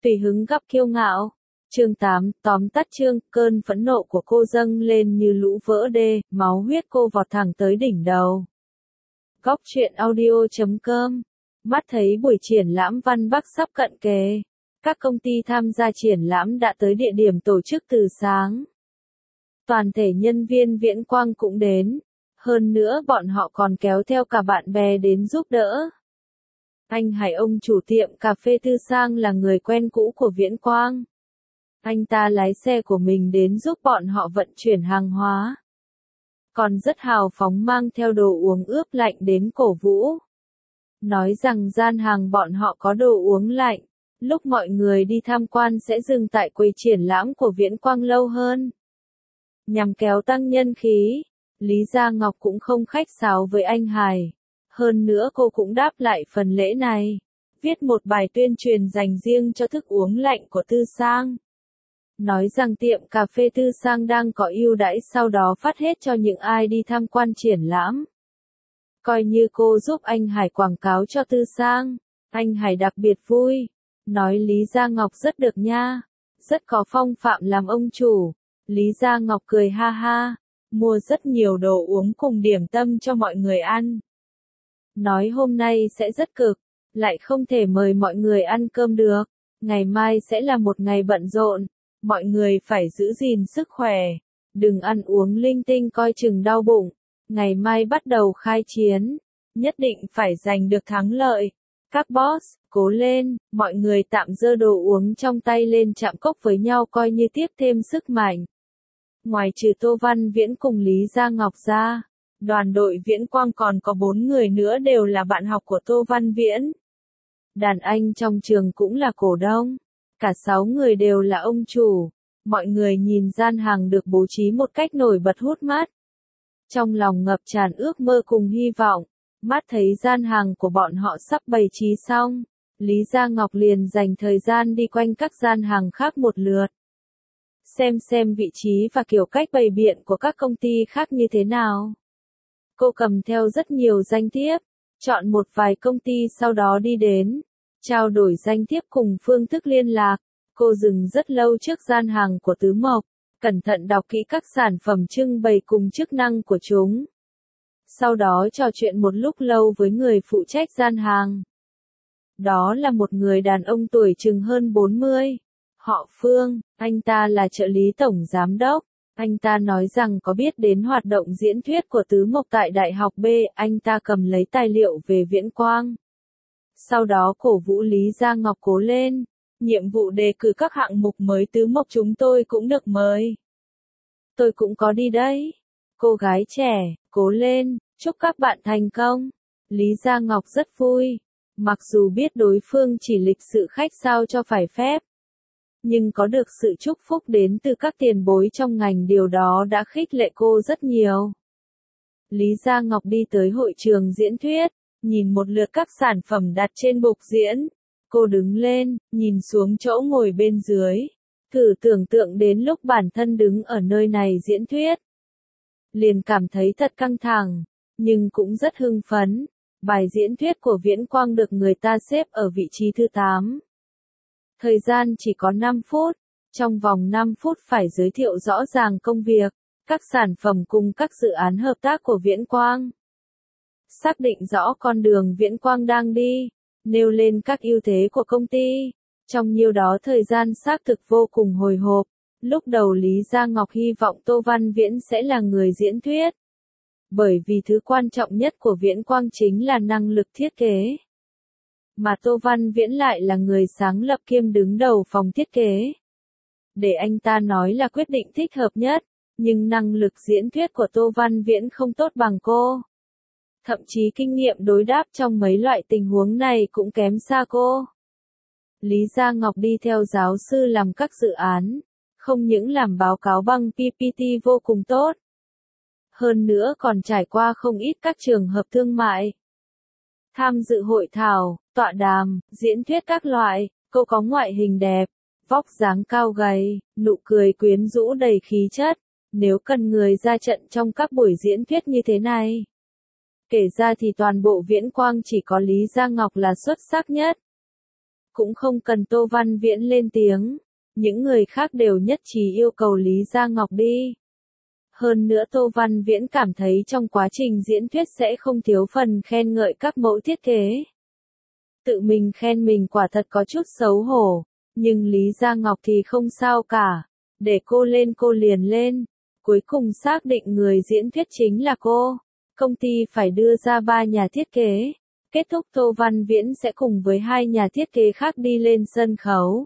Tùy hứng gặp kiêu ngạo. Chương 8, tóm tắt chương, cơn phẫn nộ của cô dâng lên như lũ vỡ đê, máu huyết cô vọt thẳng tới đỉnh đầu. Góc truyện audio.com. Mắt thấy buổi triển lãm Văn Bắc sắp cận kề. Các công ty tham gia triển lãm đã tới địa điểm tổ chức từ sáng. Toàn thể nhân viên Viễn Quang cũng đến. Hơn nữa bọn họ còn kéo theo cả bạn bè đến giúp đỡ. Anh Hải, ông chủ tiệm cà phê Tư Sang, là người quen cũ của Viễn Quang. Anh ta lái xe của mình đến giúp bọn họ vận chuyển hàng hóa. Còn rất hào phóng mang theo đồ uống ướp lạnh đến cổ vũ. Nói rằng gian hàng bọn họ có đồ uống lạnh. Lúc mọi người đi tham quan sẽ dừng tại quầy triển lãm của Viễn Quang lâu hơn. Nhằm kéo tăng nhân khí, Lý Gia Ngọc cũng không khách sáo với anh Hải. Hơn nữa cô cũng đáp lại phần lễ này. Viết một bài tuyên truyền dành riêng cho thức uống lạnh của Tư Sang. Nói rằng tiệm cà phê Tư Sang đang có ưu đãi, sau đó phát hết cho những ai đi tham quan triển lãm. Coi như cô giúp anh Hải quảng cáo cho Tư Sang. Anh Hải đặc biệt vui. Nói Lý Gia Ngọc rất được nha. Rất có phong phạm làm ông chủ. Lý Gia Ngọc cười ha ha. Mua rất nhiều đồ uống cùng điểm tâm cho mọi người ăn. Nói hôm nay sẽ rất cực. Lại không thể mời mọi người ăn cơm được. Ngày mai sẽ là một ngày bận rộn. Mọi người phải giữ gìn sức khỏe. Đừng ăn uống linh tinh coi chừng đau bụng. Ngày mai bắt đầu khai chiến. Nhất định phải giành được thắng lợi. Các boss, cố lên. Mọi người tạm giơ đồ uống trong tay lên chạm cốc với nhau coi như tiếp thêm sức mạnh. Ngoài trừ Tô Văn Viễn cùng Lý Gia Ngọc ra, đoàn đội Viễn Quang còn có 4 người nữa đều là bạn học của Tô Văn Viễn. Đàn anh trong trường cũng là cổ đông. Cả 6 người đều là ông chủ. Mọi người nhìn gian hàng được bố trí một cách nổi bật hút mắt. Trong lòng ngập tràn ước mơ cùng hy vọng. Mắt thấy gian hàng của bọn họ sắp bày trí xong. Lý Gia Ngọc liền dành thời gian đi quanh các gian hàng khác một lượt. Xem vị trí và kiểu cách bày biện của các công ty khác như thế nào. Cô cầm theo rất nhiều danh thiếp. Chọn một vài công ty sau đó đi đến. Trao đổi danh thiếp cùng phương thức liên lạc. Cô dừng rất lâu trước gian hàng của Tứ Mộc. Cẩn thận đọc kỹ các sản phẩm trưng bày cùng chức năng của chúng. Sau đó trò chuyện một lúc lâu với người phụ trách gian hàng. Đó là một người đàn ông tuổi chừng hơn 40. Họ Phương, anh ta là trợ lý tổng giám đốc. Anh ta nói rằng có biết đến hoạt động diễn thuyết của Tứ Mộc tại Đại học B. Anh ta cầm lấy tài liệu về Viễn Quang. Sau đó cổ vũ Lý Gia Ngọc cố lên. Nhiệm vụ đề cử các hạng mục mới Tứ Mộc chúng tôi cũng được mời. Tôi cũng có đi đấy. Cô gái trẻ, cố lên, chúc các bạn thành công. Lý Gia Ngọc rất vui. Mặc dù biết đối phương chỉ lịch sự khách sáo cho phải phép. Nhưng có được sự chúc phúc đến từ các tiền bối trong ngành, điều đó đã khích lệ cô rất nhiều. Lý Gia Ngọc đi tới hội trường diễn thuyết, nhìn một lượt các sản phẩm đặt trên bục diễn. Cô đứng lên, nhìn xuống chỗ ngồi bên dưới. Thử tưởng tượng đến lúc bản thân đứng ở nơi này diễn thuyết. Liền cảm thấy thật căng thẳng, nhưng cũng rất hưng phấn. Bài diễn thuyết của Viễn Quang được người ta xếp ở vị trí thứ 8. Thời gian chỉ có 5 phút. Trong vòng 5 phút phải giới thiệu rõ ràng công việc, các sản phẩm cùng các dự án hợp tác của Viễn Quang. Xác định rõ con đường Viễn Quang đang đi, nêu lên các ưu thế của công ty. Trong nhiêu đó thời gian xác thực vô cùng hồi hộp. Lúc đầu Lý Gia Ngọc hy vọng Tô Văn Viễn sẽ là người diễn thuyết. Bởi vì thứ quan trọng nhất của Viễn Quang chính là năng lực thiết kế. Mà Tô Văn Viễn lại là người sáng lập kiêm đứng đầu phòng thiết kế. Để anh ta nói là quyết định thích hợp nhất, nhưng năng lực diễn thuyết của Tô Văn Viễn không tốt bằng cô. Thậm chí kinh nghiệm đối đáp trong mấy loại tình huống này cũng kém xa cô. Lý Gia Ngọc đi theo giáo sư làm các dự án, không những làm báo cáo bằng PPT vô cùng tốt. Hơn nữa còn trải qua không ít các trường hợp thương mại. Tham dự hội thảo, tọa đàm, diễn thuyết các loại, cô có ngoại hình đẹp, vóc dáng cao gầy, nụ cười quyến rũ đầy khí chất. Nếu cần người ra trận trong các buổi diễn thuyết như thế này. Kể ra thì toàn bộ Viễn Quang chỉ có Lý Gia Ngọc là xuất sắc nhất. Cũng không cần Tô Văn Viễn lên tiếng. Những người khác đều nhất trí yêu cầu Lý Gia Ngọc đi. Hơn nữa Tô Văn Viễn cảm thấy trong quá trình diễn thuyết sẽ không thiếu phần khen ngợi các mẫu thiết kế. Tự mình khen mình quả thật có chút xấu hổ, nhưng Lý Gia Ngọc thì không sao cả. Để cô lên cô liền lên. Cuối cùng xác định người diễn thuyết chính là cô. Công ty phải đưa ra 3 nhà thiết kế. Kết thúc Tô Văn Viễn sẽ cùng với 2 nhà thiết kế khác đi lên sân khấu.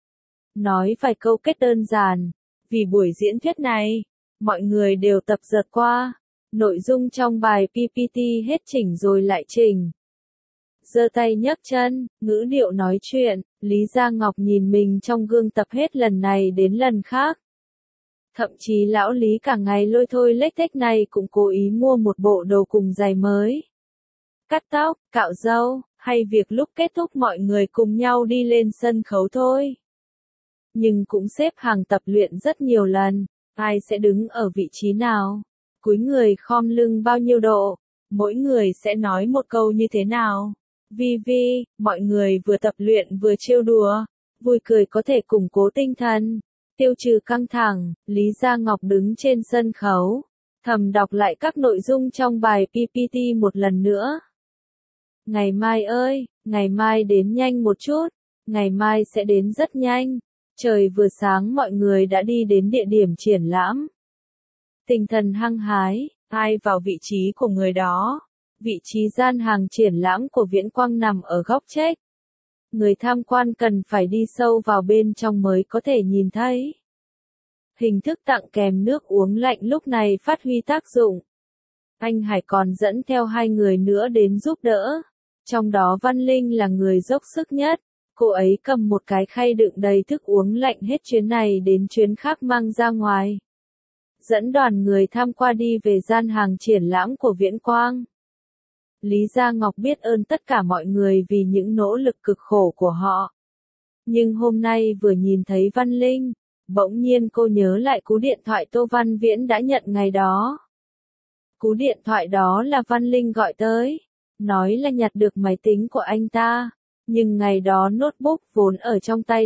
Nói vài câu kết đơn giản. Vì buổi diễn thuyết này, mọi người đều tập dượt qua. Nội dung trong bài PPT hết chỉnh rồi lại chỉnh. Giơ tay nhấc chân, ngữ điệu nói chuyện, Lý Gia Ngọc nhìn mình trong gương tập hết lần này đến lần khác. Thậm chí lão Lý cả ngày lôi thôi lếch thếch này cũng cố ý mua một bộ đồ cùng giày mới. Cắt tóc, cạo râu, hay việc lúc kết thúc mọi người cùng nhau đi lên sân khấu thôi. Nhưng cũng xếp hàng tập luyện rất nhiều lần, ai sẽ đứng ở vị trí nào, cúi người khom lưng bao nhiêu độ, mỗi người sẽ nói một câu như thế nào. Vi, mọi người vừa tập luyện vừa trêu đùa, vui cười có thể củng cố tinh thần, tiêu trừ căng thẳng. Lý Gia Ngọc đứng trên sân khấu, thầm đọc lại các nội dung trong bài PPT một lần nữa. Ngày mai ơi, ngày mai đến nhanh một chút, ngày mai sẽ đến rất nhanh. Trời vừa sáng mọi người đã đi đến địa điểm triển lãm. Tinh thần hăng hái, ai vào vị trí của người đó. Vị trí gian hàng triển lãm của Viễn Quang nằm ở góc check. Người tham quan cần phải đi sâu vào bên trong mới có thể nhìn thấy. Hình thức tặng kèm nước uống lạnh lúc này phát huy tác dụng. Anh Hải còn dẫn theo 2 người nữa đến giúp đỡ. Trong đó Văn Linh là người dốc sức nhất. Cô ấy cầm một cái khay đựng đầy thức uống lạnh hết chuyến này đến chuyến khác mang ra ngoài. Dẫn đoàn người tham quan đi về gian hàng triển lãm của Viễn Quang. Lý Gia Ngọc biết ơn tất cả mọi người vì những nỗ lực cực khổ của họ. Nhưng hôm nay vừa nhìn thấy Văn Linh, bỗng nhiên cô nhớ lại cú điện thoại Tô Văn Viễn đã nhận ngày đó. Cú điện thoại đó là Văn Linh gọi tới, nói là nhặt được máy tính của anh ta. Nhưng ngày đó notebook vốn ở trong tay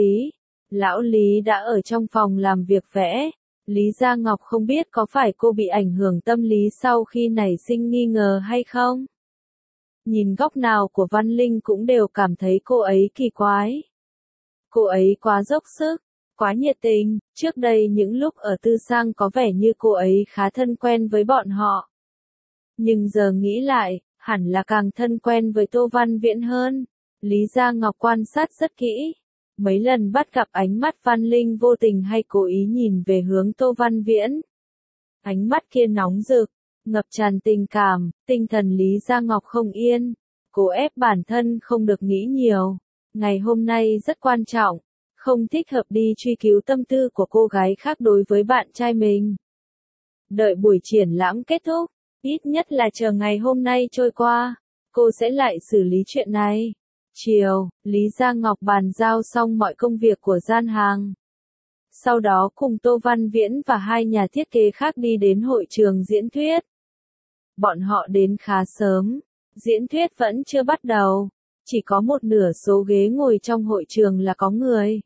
Lão Lý đã ở trong phòng làm việc vẽ. Lý Gia Ngọc không biết có phải cô bị ảnh hưởng tâm lý sau khi nảy sinh nghi ngờ hay không. Nhìn góc nào của Văn Linh cũng đều cảm thấy cô ấy kỳ quái. Cô ấy quá dốc sức, quá nhiệt tình, trước đây những lúc ở Tư Sang có vẻ như cô ấy khá thân quen với bọn họ. Nhưng giờ nghĩ lại, hẳn là càng thân quen với Tô Văn Viễn hơn. Lý Gia Ngọc quan sát rất kỹ. Mấy lần bắt gặp ánh mắt Văn Linh vô tình hay cố ý nhìn về hướng Tô Văn Viễn. Ánh mắt kia nóng rực, ngập tràn tình cảm, tinh thần Lý Gia Ngọc không yên. Cố ép bản thân không được nghĩ nhiều. Ngày hôm nay rất quan trọng, không thích hợp đi truy cứu tâm tư của cô gái khác đối với bạn trai mình. Đợi buổi triển lãm kết thúc, ít nhất là chờ ngày hôm nay trôi qua, cô sẽ lại xử lý chuyện này. Chiều, Lý Gia Ngọc bàn giao xong mọi công việc của gian hàng. Sau đó cùng Tô Văn Viễn và 2 nhà thiết kế khác đi đến hội trường diễn thuyết. Bọn họ đến khá sớm, diễn thuyết vẫn chưa bắt đầu, chỉ có một nửa số ghế ngồi trong hội trường là có người.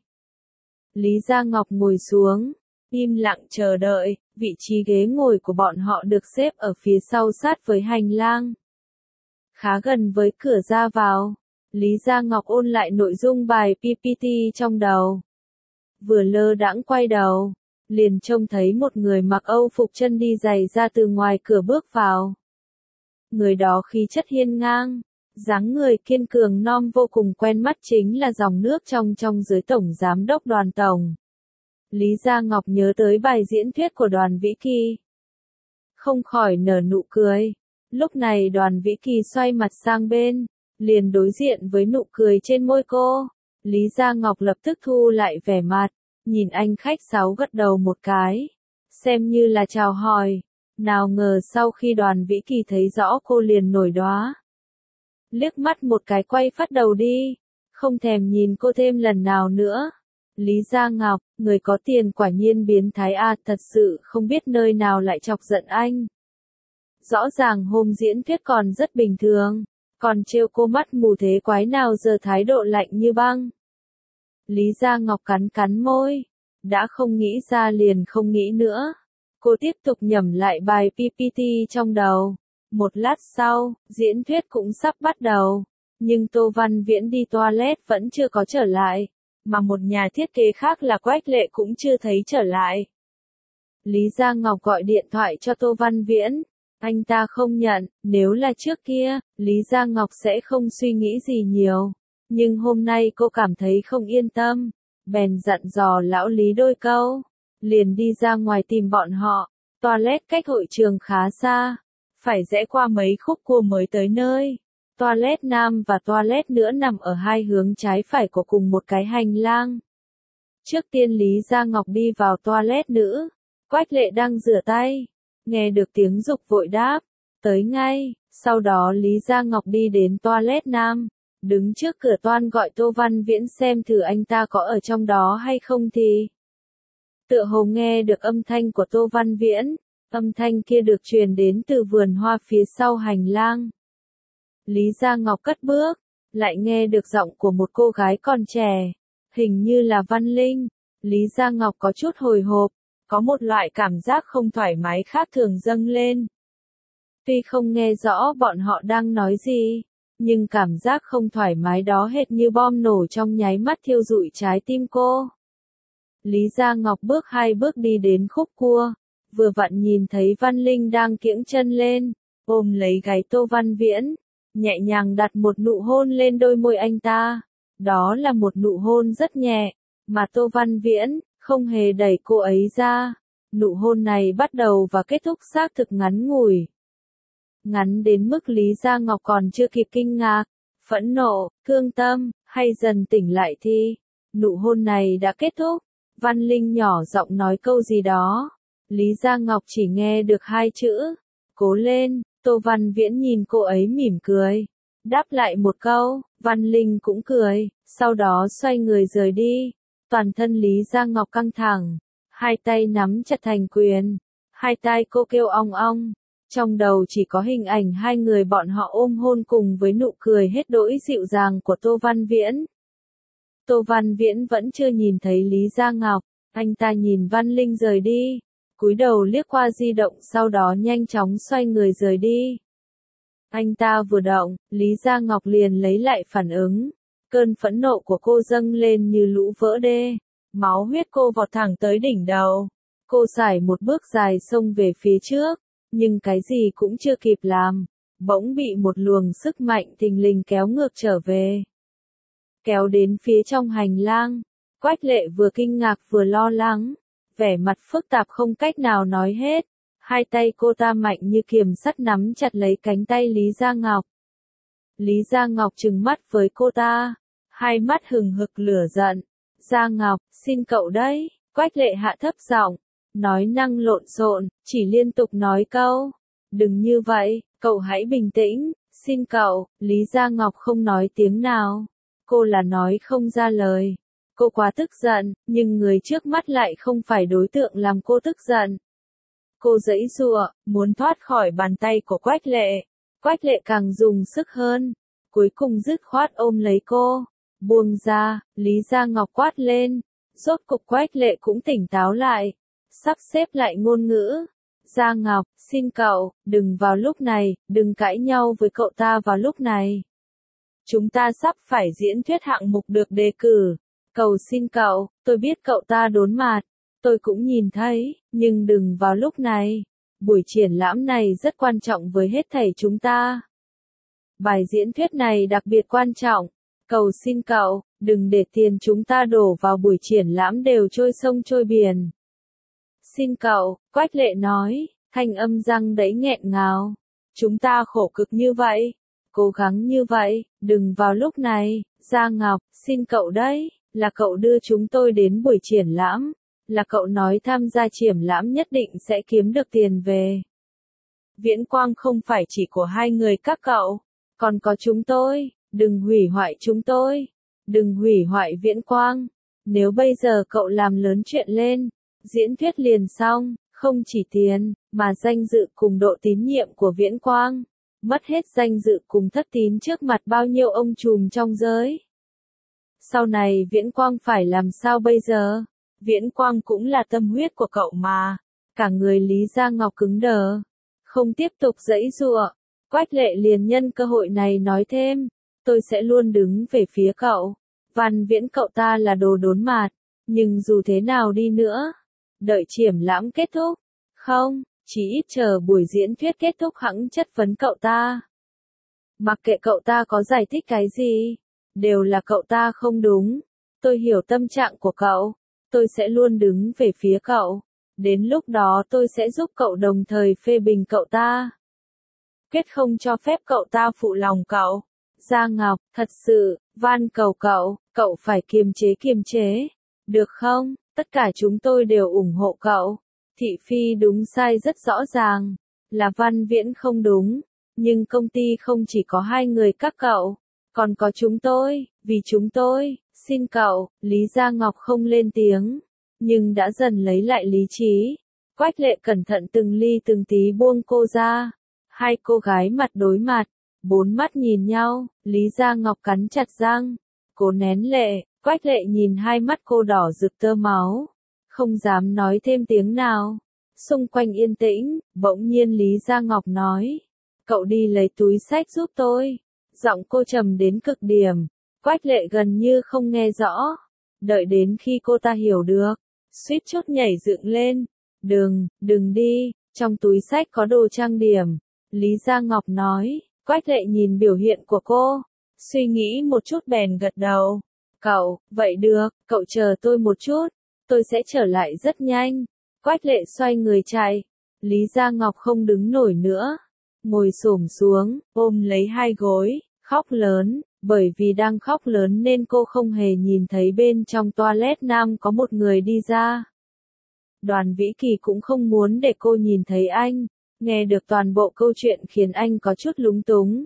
Lý Gia Ngọc ngồi xuống, im lặng chờ đợi, vị trí ghế ngồi của bọn họ được xếp ở phía sau sát với hành lang. Khá gần với cửa ra vào. Lý Gia Ngọc ôn lại nội dung bài PPT trong đầu. Vừa lơ đãng quay đầu, liền trông thấy một người mặc Âu phục chân đi giày ra từ ngoài cửa bước vào. Người đó khí chất hiên ngang, dáng người kiên cường non vô cùng quen mắt, chính là dòng nước trong dưới Tổng Giám đốc Đoàn Tổng. Lý Gia Ngọc nhớ tới bài diễn thuyết của Đoàn Vĩ Kỳ. Không khỏi nở nụ cười. Lúc này Đoàn Vĩ Kỳ xoay mặt sang bên, liền đối diện với nụ cười trên môi cô. Lý Gia Ngọc lập tức thu lại vẻ mặt, nhìn anh khách sáo gật đầu một cái, xem như là chào hỏi. Nào ngờ sau khi Đoàn Vĩ Kỳ thấy rõ cô liền nổi đoá. Liếc mắt một cái quay phát đầu đi, không thèm nhìn cô thêm lần nào nữa. Lý Gia Ngọc, người có tiền quả nhiên biến thái à, thật sự không biết nơi nào lại chọc giận anh. Rõ ràng hôm diễn thuyết còn rất bình thường, Còn trêu cô mắt mù thế quái nào giờ thái độ lạnh như băng. Lý Gia Ngọc cắn cắn môi. Đã không nghĩ ra liền không nghĩ nữa. Cô tiếp tục nhẩm lại bài PPT trong đầu. Một lát sau, diễn thuyết cũng sắp bắt đầu. Nhưng Tô Văn Viễn đi toilet vẫn chưa có trở lại. Mà một nhà thiết kế khác là Quách Lệ cũng chưa thấy trở lại. Lý Gia Ngọc gọi điện thoại cho Tô Văn Viễn. Anh ta không nhận, nếu là trước kia, Lý Gia Ngọc sẽ không suy nghĩ gì nhiều. Nhưng hôm nay cô cảm thấy không yên tâm. Bèn dặn dò lão Lý đôi câu. Liền đi ra ngoài tìm bọn họ. Toilet cách hội trường khá xa. Phải rẽ qua mấy khúc cua mới tới nơi. Toilet nam và toilet nữ nằm ở hai hướng trái phải của cùng một cái hành lang. Trước tiên Lý Gia Ngọc đi vào toilet nữ. Quách Lệ đang rửa tay. Nghe được tiếng giục vội đáp. Tới ngay. Sau đó Lý Gia Ngọc đi đến toilet nam. Đứng trước cửa toan gọi Tô Văn Viễn xem thử anh ta có ở trong đó hay không thì. Tựa hồ nghe được âm thanh của Tô Văn Viễn. Âm thanh kia được truyền đến từ vườn hoa phía sau hành lang. Lý Gia Ngọc cất bước. Lại nghe được giọng của một cô gái còn trẻ. Hình như là Văn Linh. Lý Gia Ngọc có chút hồi hộp. Có một loại cảm giác không thoải mái khác thường dâng lên. Tuy không nghe rõ bọn họ đang nói gì, nhưng cảm giác không thoải mái đó hệt như bom nổ trong nháy mắt thiêu rụi trái tim cô. Lý Gia Ngọc bước 2 bước đi đến khúc cua, vừa vặn nhìn thấy Văn Linh đang kiễng chân lên, ôm lấy gáy Tô Văn Viễn, nhẹ nhàng đặt một nụ hôn lên đôi môi anh ta. Đó là một nụ hôn rất nhẹ, mà Tô Văn Viễn không hề đẩy cô ấy ra. Nụ hôn này bắt đầu và kết thúc xác thực ngắn ngủi. Ngắn đến mức Lý Gia Ngọc còn chưa kịp kinh ngạc, phẫn nộ, thương tâm, hay dần tỉnh lại thì nụ hôn này đã kết thúc. Văn Linh nhỏ giọng nói câu gì đó. Lý Gia Ngọc chỉ nghe được 2 chữ. Cố lên. Tô Văn Viễn nhìn cô ấy mỉm cười. Đáp lại một câu, Văn Linh cũng cười, sau đó xoay người rời đi. Toàn thân Lý Gia Ngọc căng thẳng, 2 tay nắm chặt thành quyền, 2 tai cô kêu ong ong. Trong đầu chỉ có hình ảnh 2 người bọn họ ôm hôn cùng với nụ cười hết đỗi dịu dàng của Tô Văn Viễn. Tô Văn Viễn vẫn chưa nhìn thấy Lý Gia Ngọc, anh ta nhìn Văn Linh rời đi, cúi đầu liếc qua di động sau đó nhanh chóng xoay người rời đi. Anh ta vừa động, Lý Gia Ngọc liền lấy lại phản ứng. Cơn phẫn nộ của cô dâng lên như lũ vỡ đê. Máu huyết cô vọt thẳng tới đỉnh đầu. Cô sải một bước dài xông về phía trước. Nhưng cái gì cũng chưa kịp làm. Bỗng bị một luồng sức mạnh thình lình kéo ngược trở về. Kéo đến phía trong hành lang. Quách Lệ vừa kinh ngạc vừa lo lắng. Vẻ mặt phức tạp không cách nào nói hết. 2 tay cô ta mạnh như kiềm sắt nắm chặt lấy cánh tay Lý Gia Ngọc. Lý Gia Ngọc trừng mắt với cô ta. 2 mắt hừng hực lửa giận. Gia Ngọc, xin cậu đấy. Quách Lệ hạ thấp giọng. Nói năng lộn xộn, chỉ liên tục nói câu. Đừng như vậy, cậu hãy bình tĩnh. Xin cậu. Lý Gia Ngọc không nói tiếng nào. Cô là nói không ra lời. Cô quá tức giận, nhưng người trước mắt lại không phải đối tượng làm cô tức giận. Cô giãy giụa, muốn thoát khỏi bàn tay của Quách Lệ. Quách Lệ càng dùng sức hơn. Cuối cùng dứt khoát ôm lấy cô. Buông ra, Lý Gia Ngọc quát lên. Rốt cục Quách Lệ cũng tỉnh táo lại. Sắp xếp lại ngôn ngữ. Gia Ngọc, xin cậu, đừng vào lúc này, đừng cãi nhau với cậu ta vào lúc này. Chúng ta sắp phải diễn thuyết hạng mục được đề cử. Cầu xin cậu, tôi biết cậu ta đốn mặt. Tôi cũng nhìn thấy, nhưng đừng vào lúc này. Buổi triển lãm này rất quan trọng với hết thảy chúng ta. Bài diễn thuyết này đặc biệt quan trọng. Cầu xin cậu, đừng để tiền chúng ta đổ vào buổi triển lãm đều trôi sông trôi biển. Xin cậu, Quách Lệ nói, thanh âm răng đấy nghẹn ngào. Chúng ta khổ cực như vậy, cố gắng như vậy, đừng vào lúc này. Gia Ngọc, xin cậu đấy, là cậu đưa chúng tôi đến buổi triển lãm. Là cậu nói tham gia triển lãm nhất định sẽ kiếm được tiền về. Viễn quang không phải chỉ của 2 người các cậu, còn có chúng tôi. Đừng hủy hoại chúng tôi. Đừng hủy hoại Viễn quang. Nếu bây giờ cậu làm lớn chuyện lên, diễn thuyết liền xong, không chỉ tiền, mà danh dự cùng độ tín nhiệm của Viễn quang mất hết danh dự cùng thất tín trước mặt bao nhiêu ông trùm trong giới. Sau này Viễn Quang phải làm sao bây giờ? Viễn Quang cũng là tâm huyết của cậu mà. Cả người Lý Gia Ngọc cứng đờ, không tiếp tục giãy giụa. Quách Lệ liền nhân cơ hội này nói thêm, tôi sẽ luôn đứng về phía cậu. Văn Viễn cậu ta là đồ đốn mạt, nhưng dù thế nào đi nữa, đợi triển lãm kết thúc, không, chỉ ít chờ buổi diễn thuyết kết thúc hẵng chất vấn cậu ta. Mặc kệ cậu ta có giải thích cái gì, đều là cậu ta không đúng. Tôi hiểu tâm trạng của cậu, tôi sẽ luôn đứng về phía cậu. Đến lúc đó tôi sẽ giúp cậu đồng thời phê bình cậu ta. Quyết không cho phép cậu ta phụ lòng cậu. Gia Ngọc, thật sự, van cầu cậu, cậu phải kiềm chế. Được không? Tất cả chúng tôi đều ủng hộ cậu. Thị phi đúng sai rất rõ ràng. Là Văn Viễn không đúng. Nhưng công ty không chỉ có hai người các cậu. Còn có chúng tôi, vì chúng tôi, xin cậu, Lý Gia Ngọc không lên tiếng. Nhưng đã dần lấy lại lý trí. Quách Lệ cẩn thận từng ly từng tí buông cô ra. Hai cô gái mặt đối mặt, bốn mắt nhìn nhau, Lý Gia Ngọc cắn chặt răng, cố nén lệ, Quách Lệ nhìn hai mắt cô đỏ rực tơ máu, không dám nói thêm tiếng nào. Xung quanh yên tĩnh, bỗng nhiên Lý Gia Ngọc nói, cậu đi lấy túi xách giúp tôi. Giọng cô trầm đến cực điểm, Quách Lệ gần như không nghe rõ. Đợi đến khi cô ta hiểu được, suýt chút nhảy dựng lên. Đừng đi, trong túi xách có đồ trang điểm. Lý Gia Ngọc nói, Quách Lệ nhìn biểu hiện của cô, suy nghĩ một chút bèn gật đầu. Cậu, vậy được, cậu chờ tôi một chút, tôi sẽ trở lại rất nhanh. Quách Lệ xoay người chạy, Lý Gia Ngọc không đứng nổi nữa, ngồi xổm xuống, ôm lấy hai gối, khóc lớn, bởi vì đang khóc lớn nên cô không hề nhìn thấy bên trong toilet nam có một người đi ra. Đoàn Vĩ Kỳ cũng không muốn để cô nhìn thấy anh. Nghe được toàn bộ câu chuyện khiến anh có chút lúng túng.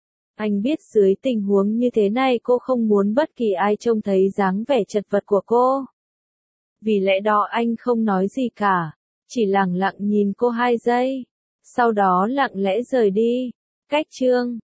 Anh biết dưới tình huống như thế này cô không muốn bất kỳ ai trông thấy dáng vẻ chật vật của cô. Vì lẽ đó anh không nói gì cả, chỉ lẳng lặng nhìn cô 2 giây, sau đó lặng lẽ rời đi. Cách chương